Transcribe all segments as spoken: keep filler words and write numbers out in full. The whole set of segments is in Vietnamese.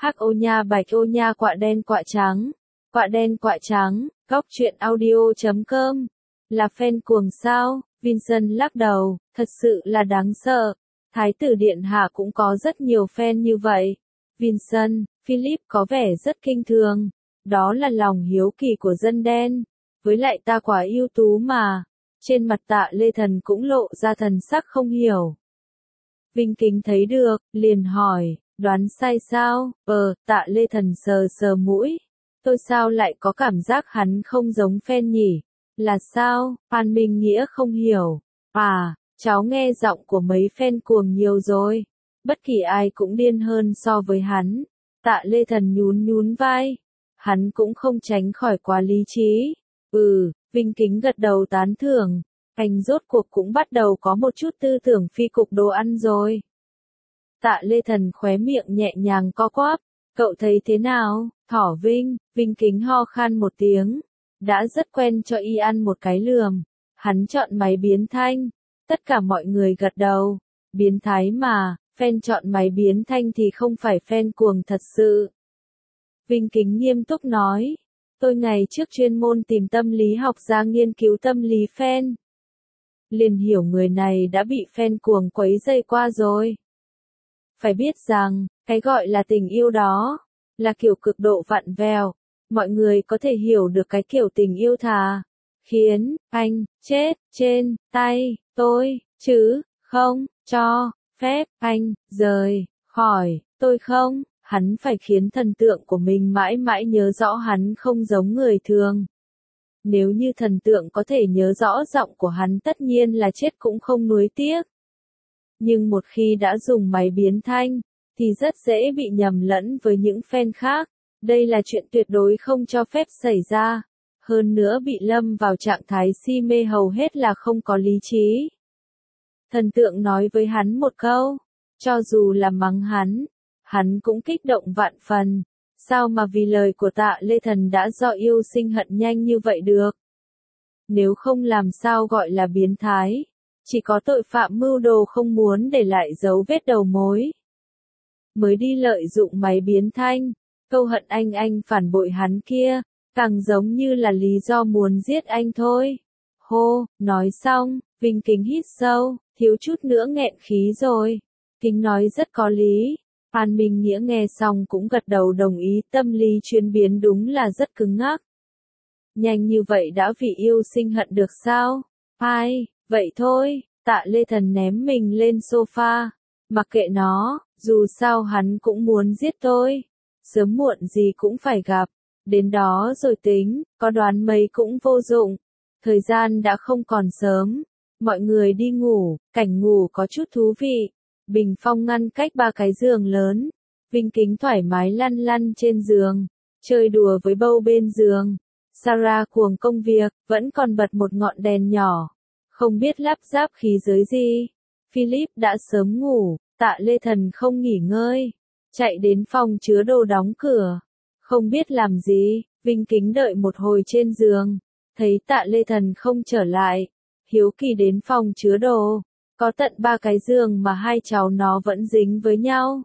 Hắc ô nha bạch ô nha quạ đen quạ trắng. Quạ đen quạ trắng, góc truyện audio chấm com. Là fan cuồng sao? Vincent lắc đầu, thật sự là đáng sợ. Thái tử điện hạ cũng có rất nhiều fan như vậy. Vincent, Philip có vẻ rất kinh thường. Đó là lòng hiếu kỳ của dân đen. Với lại ta quá ưu tú mà. Trên mặt Tạ Lê Thần cũng lộ ra thần sắc không hiểu. Vinh Kính thấy được, liền hỏi, đoán sai sao? Ờ, Tạ Lê Thần sờ sờ mũi. Tôi sao lại có cảm giác hắn không giống fan nhỉ? Là sao? Phan Minh Nghĩa không hiểu. À, cháu nghe giọng của mấy fan cuồng nhiều rồi. Bất kỳ ai cũng điên hơn so với hắn. Tạ Lê Thần nhún nhún vai. Hắn cũng không tránh khỏi quá lý trí. Ừ, Vinh Kính gật đầu tán thưởng. Anh rốt cuộc cũng bắt đầu có một chút tư tưởng phi cục đồ ăn rồi. Tạ Lê Thần khóe miệng nhẹ nhàng co quắp. Cậu thấy thế nào, Thỏ Vinh? Vinh Kính ho khan một tiếng. Đã rất quen cho y ăn một cái lườm. Hắn chọn máy biến thanh. Tất cả mọi người gật đầu. Biến thái mà, fan chọn máy biến thanh thì không phải fan cuồng thật sự. Vinh Kính nghiêm túc nói. Tôi ngày trước chuyên môn tìm tâm lý học ra nghiên cứu tâm lý fan. Liền hiểu người này đã bị fan cuồng quấy dây qua rồi. Phải biết rằng, cái gọi là tình yêu đó, là kiểu cực độ vặn vẹo. Mọi người có thể hiểu được cái kiểu tình yêu thà, khiến anh chết trên tay tôi, chứ không cho phép anh rời khỏi tôi không. Hắn phải khiến thần tượng của mình mãi mãi nhớ rõ hắn không giống người thường. Nếu như thần tượng có thể nhớ rõ giọng của hắn tất nhiên là chết cũng không nuối tiếc. Nhưng một khi đã dùng máy biến thanh, thì rất dễ bị nhầm lẫn với những fan khác. Đây là chuyện tuyệt đối không cho phép xảy ra. Hơn nữa bị lâm vào trạng thái si mê hầu hết là không có lý trí. Thần tượng nói với hắn một câu, cho dù là mắng hắn, hắn cũng kích động vạn phần. Sao mà vì lời của Tạ Lê Thần đã do yêu sinh hận nhanh như vậy được? Nếu không làm sao gọi là biến thái? Chỉ có tội phạm mưu đồ không muốn để lại dấu vết đầu mối. Mới đi lợi dụng máy biến thanh, câu hận anh anh phản bội hắn kia, càng giống như là lý do muốn giết anh thôi. Hô, nói xong, Vinh Kính hít sâu, thiếu chút nữa nghẹn khí rồi. Kính nói rất có lý. Phan Minh Nghĩa nghe xong cũng gật đầu đồng ý, tâm lý chuyển biến đúng là rất cứng ngắc. Nhanh như vậy đã vì yêu sinh hận được sao? Ai, vậy thôi, Tạ Lê Thần ném mình lên sofa. Mặc kệ nó, dù sao hắn cũng muốn giết tôi. Sớm muộn gì cũng phải gặp. Đến đó rồi tính, có đoán mấy cũng vô dụng. Thời gian đã không còn sớm. Mọi người đi ngủ, cảnh ngủ có chút thú vị. Bình phong ngăn cách ba cái giường lớn. Vinh Kính thoải mái lăn lăn trên giường, chơi đùa với bâu bên giường. Sarah cuồng công việc, vẫn còn bật một ngọn đèn nhỏ. Không biết lắp ráp khí giới gì. Philip đã sớm ngủ, Tạ Lê Thần không nghỉ ngơi. Chạy đến phòng chứa đồ đóng cửa. Không biết làm gì, Vinh Kính đợi một hồi trên giường. Thấy Tạ Lê Thần không trở lại. Hiếu kỳ đến phòng chứa đồ. Có tận ba cái giường mà hai cháu nó vẫn dính với nhau.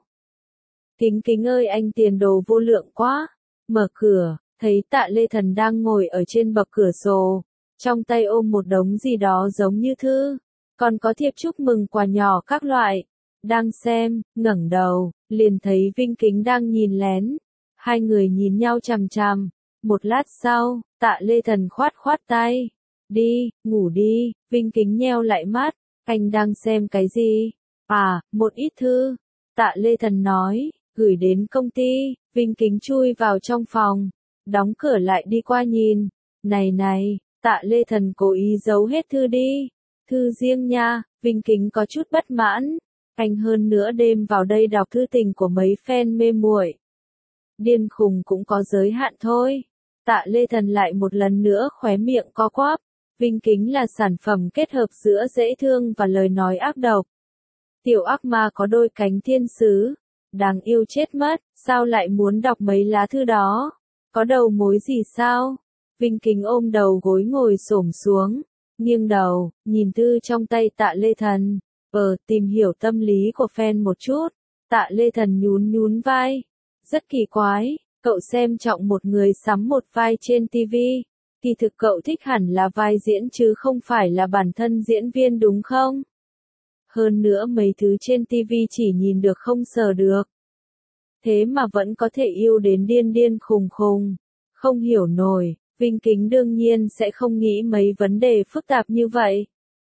Kính Kính ơi, anh tiền đồ vô lượng quá. Mở cửa, thấy Tạ Lê Thần đang ngồi ở trên bậc cửa sổ. Trong tay ôm một đống gì đó giống như thư. Còn có thiệp chúc mừng quà nhỏ các loại. Đang xem, ngẩng đầu, liền thấy Vinh Kính đang nhìn lén. Hai người nhìn nhau chằm chằm. Một lát sau, Tạ Lê Thần khoát khoát tay. Đi, ngủ đi. Vinh Kính nheo lại mắt. Anh đang xem cái gì? À, một ít thư. Tạ Lê Thần nói, gửi đến công ty. Vinh Kính chui vào trong phòng, đóng cửa lại đi qua nhìn. Này này, Tạ Lê Thần cố ý giấu hết thư đi. Thư riêng nha. Vinh Kính có chút bất mãn. Anh hơn nữa đêm vào đây đọc thư tình của mấy fan mê muội. Điên khùng cũng có giới hạn thôi. Tạ Lê Thần lại một lần nữa khóe miệng co quắp. Vinh Kính là sản phẩm kết hợp giữa dễ thương và lời nói ác độc. Tiểu ác ma có đôi cánh thiên sứ. Đáng yêu chết mất, sao lại muốn đọc mấy lá thư đó? Có đầu mối gì sao? Vinh Kính ôm đầu gối ngồi xổm xuống, nghiêng đầu, nhìn thư trong tay Tạ Lê Thần. Ờ, tìm hiểu tâm lý của fan một chút. Tạ Lê Thần nhún nhún vai. Rất kỳ quái, cậu xem trọng một người sắm một vai trên ti vi. Kỳ thực cậu thích hẳn là vai diễn chứ không phải là bản thân diễn viên đúng không? Hơn nữa mấy thứ trên ti vi chỉ nhìn được không sờ được. Thế mà vẫn có thể yêu đến điên điên khùng khùng. Không hiểu nổi, Vinh Kính đương nhiên sẽ không nghĩ mấy vấn đề phức tạp như vậy.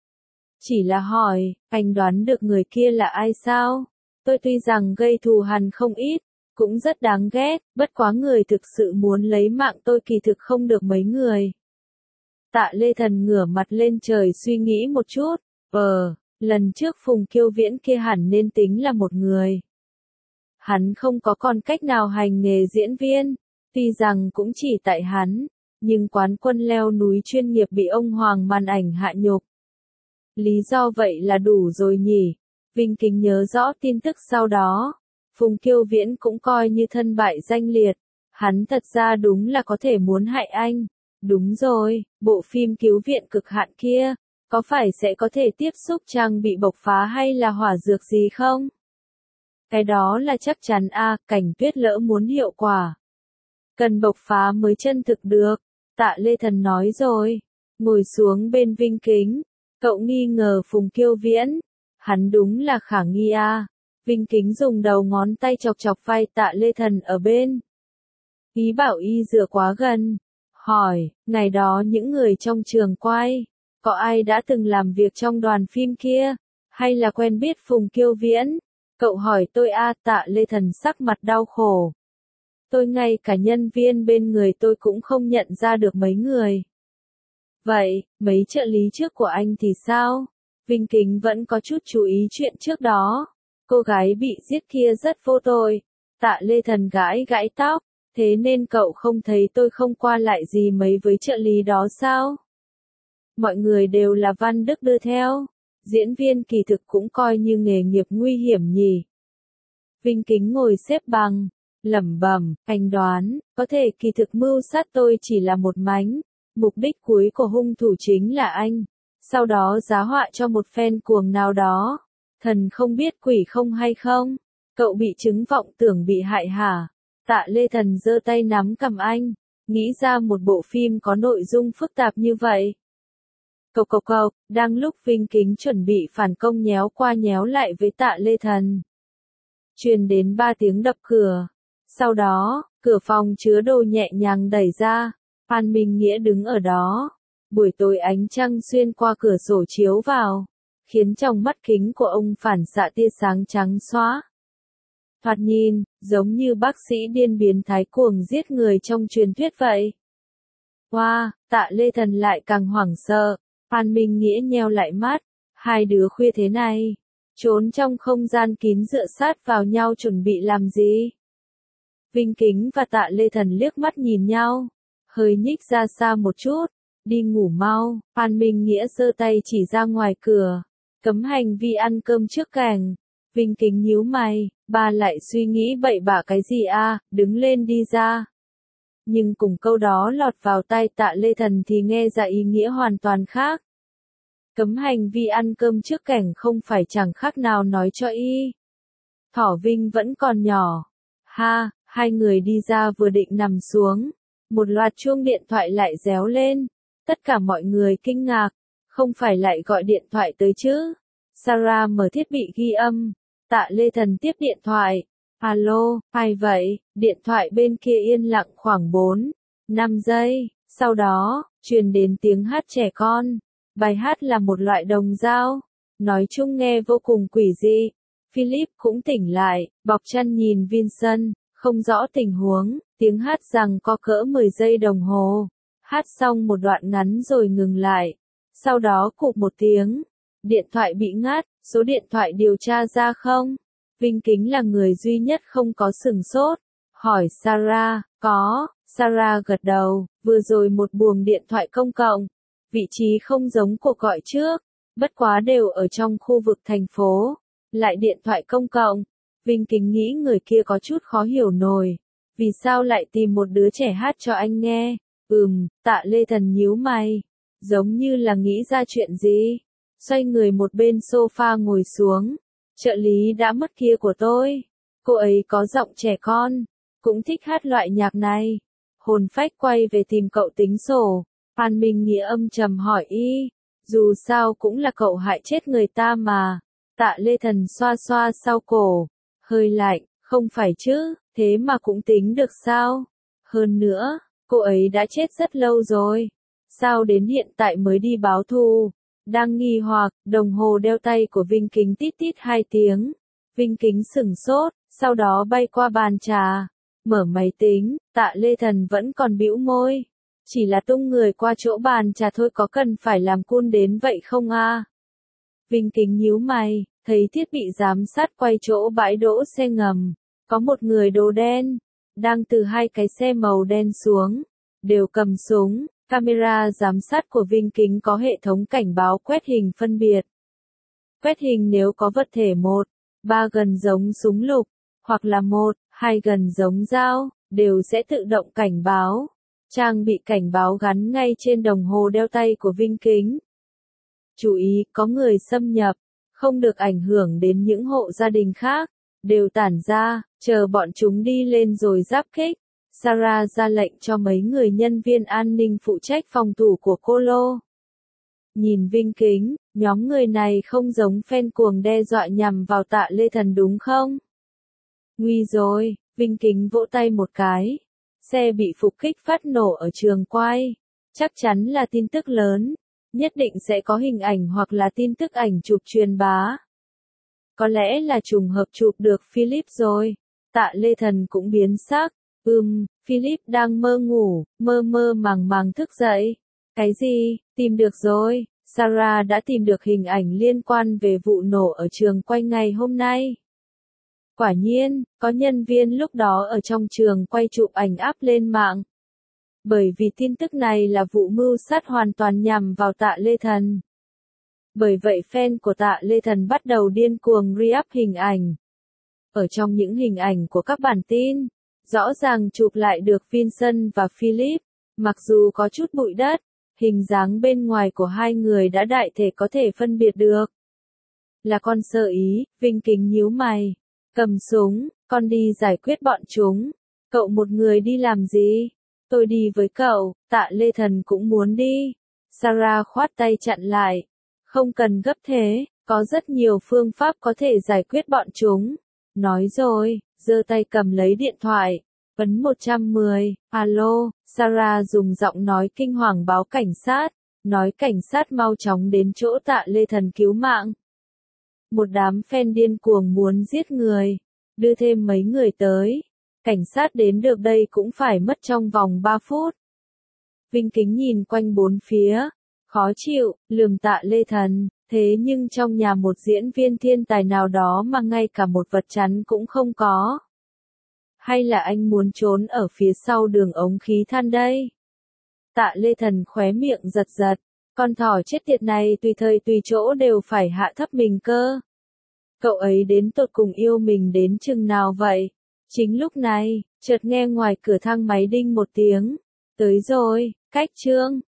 Chỉ là hỏi, anh đoán được người kia là ai sao? Tôi tuy rằng gây thù hằn không ít, cũng rất đáng ghét, bất quá người thực sự muốn lấy mạng tôi kỳ thực không được mấy người. Tạ Lê Thần ngửa mặt lên trời suy nghĩ một chút, ờ, lần trước Phùng Kiêu Viễn kia hẳn nên tính là một người. Hắn không có còn cách nào hành nghề diễn viên, tuy rằng cũng chỉ tại hắn, nhưng quán quân leo núi chuyên nghiệp bị ông Hoàng màn ảnh hạ nhục. Lý do vậy là đủ rồi nhỉ? Vinh Kính nhớ rõ tin tức sau đó. Phùng Kiêu Viễn cũng coi như thân bại danh liệt. Hắn thật ra đúng là có thể muốn hại anh. Đúng rồi, bộ phim cứu viện cực hạn kia, có phải sẽ có thể tiếp xúc trang bị bộc phá hay là hỏa dược gì không? Cái đó là chắc chắn a, Cảnh Tuyết lỡ muốn hiệu quả. Cần bộc phá mới chân thực được. Tạ Lê Thần nói rồi. Ngồi xuống bên Vinh Kính. Cậu nghi ngờ Phùng Kiêu Viễn. Hắn đúng là khả nghi a. Vinh Kính dùng đầu ngón tay chọc chọc vai Tạ Lê Thần ở bên. Ý bảo y dựa quá gần. Hỏi, ngày đó những người trong trường quay, có ai đã từng làm việc trong đoàn phim kia? Hay là quen biết Phùng Kiêu Viễn? Cậu hỏi tôi a. Tạ Lê Thần sắc mặt đau khổ. Tôi ngay cả nhân viên bên người tôi cũng không nhận ra được mấy người. Vậy, mấy trợ lý trước của anh thì sao? Vinh Kính vẫn có chút chú ý chuyện trước đó. Cô gái bị giết kia rất vô tội. Tạ Lê Thần gãi gãi tóc. Thế nên cậu không thấy tôi không qua lại gì mấy với trợ lý đó sao? Mọi người đều là Văn Đức đưa theo. Diễn viên kỳ thực cũng coi như nghề nghiệp nguy hiểm nhỉ. Vinh Kính ngồi xếp bằng, lẩm bẩm, anh đoán, có thể kỳ thực mưu sát tôi chỉ là một mánh. Mục đích cuối của hung thủ chính là anh. Sau đó giá họa cho một fan cuồng nào đó. Thần không biết quỷ không hay không? Cậu bị chứng vọng tưởng bị hại hả? Tạ Lê Thần giơ tay nắm cầm anh, nghĩ ra một bộ phim có nội dung phức tạp như vậy. Cộc cộc cộc, đang lúc Vinh Kính chuẩn bị phản công nhéo qua nhéo lại với Tạ Lê Thần. Truyền đến ba tiếng đập cửa. Sau đó, cửa phòng chứa đồ nhẹ nhàng đẩy ra. Phan Minh Nghĩa đứng ở đó. Buổi tối ánh trăng xuyên qua cửa sổ chiếu vào, khiến trong mắt kính của ông phản xạ tia sáng trắng xóa. Thoạt nhìn, giống như bác sĩ điên biến thái cuồng giết người trong truyền thuyết vậy. Wow, Tạ Lê Thần lại càng hoảng sợ. Phan Minh Nghĩa nheo lại mắt. Hai đứa khuya thế này, trốn trong không gian kín dựa sát vào nhau chuẩn bị làm gì? Vinh Kính và Tạ Lê Thần liếc mắt nhìn nhau, hơi nhích ra xa một chút. Đi ngủ mau. Phan Minh Nghĩa giơ tay chỉ ra ngoài cửa. Cấm hành vi ăn cơm trước cành. Vinh Kính nhíu mày, ba lại suy nghĩ bậy bạ cái gì a? Đứng lên đi ra. Nhưng cùng câu đó lọt vào tai Tạ Lê Thần thì nghe ra ý nghĩa hoàn toàn khác. Cấm hành vi ăn cơm trước cảnh không phải chẳng khác nào nói cho y. Thỏ Vinh vẫn còn nhỏ. Ha, hai người đi ra vừa định nằm xuống. Một loạt chuông điện thoại lại réo lên. Tất cả mọi người kinh ngạc. Không phải lại gọi điện thoại tới chứ? Sarah mở thiết bị ghi âm. Tạ Lê Thần tiếp điện thoại. Alo, ai vậy? Điện thoại bên kia yên lặng khoảng bốn, năm giây. Sau đó, truyền đến tiếng hát trẻ con. Bài hát là một loại đồng dao. Nói chung nghe vô cùng quỷ dị. Philip cũng tỉnh lại, bọc chăn nhìn Vincent, không rõ tình huống. Tiếng hát rằng có cỡ mười giây đồng hồ. Hát xong một đoạn ngắn rồi ngừng lại. Sau đó cụp một tiếng. Điện thoại bị ngắt, số điện thoại điều tra ra không? Vinh Kính là người duy nhất không có sừng sốt. Hỏi Sarah, có. Sarah gật đầu, vừa rồi một buồng điện thoại công cộng. Vị trí không giống cuộc gọi trước. Bất quá đều ở trong khu vực thành phố. Lại điện thoại công cộng. Vinh Kính nghĩ người kia có chút khó hiểu nổi. Vì sao lại tìm một đứa trẻ hát cho anh nghe? Ừm, Tạ Lê Thần nhíu mày. Giống như là nghĩ ra chuyện gì. Xoay người một bên sofa ngồi xuống. Trợ lý đã mất kia của tôi. Cô ấy có giọng trẻ con. cũng thích hát loại nhạc này. Hồn phách quay về tìm cậu tính sổ. Phan Minh Nghĩa âm trầm hỏi y, dù sao cũng là cậu hại chết người ta mà. Tạ Lê Thần xoa xoa sau cổ, hơi lạnh, không phải chứ, thế mà cũng tính được sao? Hơn nữa, cô ấy đã chết rất lâu rồi. Sao đến hiện tại mới đi báo thù? Đang nghi hoặc, đồng hồ đeo tay của Vinh Kính tít tít hai tiếng. Vinh Kính sửng sốt, sau đó bay qua bàn trà. Mở máy tính, Tạ Lê Thần vẫn còn bĩu môi. Chỉ là tung người qua chỗ bàn trà thôi, có cần phải làm cool đến vậy không a? Vinh Kính nhíu mày, thấy thiết bị giám sát quay chỗ bãi đỗ xe ngầm. Có một người đồ đen, đang từ hai cái xe màu đen xuống, đều cầm súng. Camera giám sát của Vinh Kính có hệ thống cảnh báo quét hình phân biệt. Quét hình nếu có vật thể một, ba gần giống súng lục, hoặc là một, hai gần giống dao, đều sẽ tự động cảnh báo. Trang bị cảnh báo gắn ngay trên đồng hồ đeo tay của Vinh Kính. Chú ý, có người xâm nhập, không được ảnh hưởng đến những hộ gia đình khác, đều tản ra, chờ bọn chúng đi lên rồi giáp kích. Sarah ra lệnh cho mấy người nhân viên an ninh phụ trách phòng thủ của cô Lô. Nhìn Vinh Kính, nhóm người này không giống fan cuồng đe dọa nhằm vào Tạ Lê Thần đúng không? Nguy rồi, Vinh Kính vỗ tay một cái. Xe bị phục kích phát nổ ở trường quay. Chắc chắn là tin tức lớn. Nhất định sẽ có hình ảnh hoặc là tin tức ảnh chụp truyền bá. Có lẽ là trùng hợp chụp được Philip rồi. Tạ Lê Thần cũng biến sắc. Ừm, Philip đang mơ ngủ, mơ mơ màng màng thức dậy. Cái gì, tìm được rồi, Sarah đã tìm được hình ảnh liên quan về vụ nổ ở trường quay ngày hôm nay. Quả nhiên, có nhân viên lúc đó ở trong trường quay chụp ảnh áp lên mạng. Bởi vì tin tức này là vụ mưu sát hoàn toàn nhằm vào Tạ Lê Thần. Bởi vậy fan của Tạ Lê Thần bắt đầu điên cuồng re-up hình ảnh. Ở trong những hình ảnh của các bản tin, rõ ràng chụp lại được Vincent và Philip, mặc dù có chút bụi đất, hình dáng bên ngoài của hai người đã đại thể có thể phân biệt được. Là con sơ ý, Vinh Kính nhíu mày, cầm súng, con đi giải quyết bọn chúng. Cậu một người đi làm gì? Tôi đi với cậu. Tạ Lê Thần cũng muốn đi. Sarah khoát tay chặn lại. Không cần gấp thế, có rất nhiều phương pháp có thể giải quyết bọn chúng. Nói rồi, giơ tay cầm lấy điện thoại, ấn một trăm mười, alo, Sarah dùng giọng nói kinh hoàng báo cảnh sát, nói cảnh sát mau chóng đến chỗ Tạ Lê Thần cứu mạng. Một đám fan điên cuồng muốn giết người, đưa thêm mấy người tới, cảnh sát đến được đây cũng phải mất trong vòng ba phút. Vinh Kính nhìn quanh bốn phía, khó chịu, lườm Tạ Lê Thần. Thế nhưng trong nhà một diễn viên thiên tài nào đó mà ngay cả một vật chắn cũng không có. Hay là anh muốn trốn ở phía sau đường ống khí than đây? Tạ Lê Thần khóe miệng giật giật. Con thỏ chết tiệt này tùy thời tùy chỗ đều phải hạ thấp mình cơ. Cậu ấy đến tột cùng yêu mình đến chừng nào vậy? Chính lúc này, chợt nghe ngoài cửa thang máy đinh một tiếng. Tới rồi, cách chương.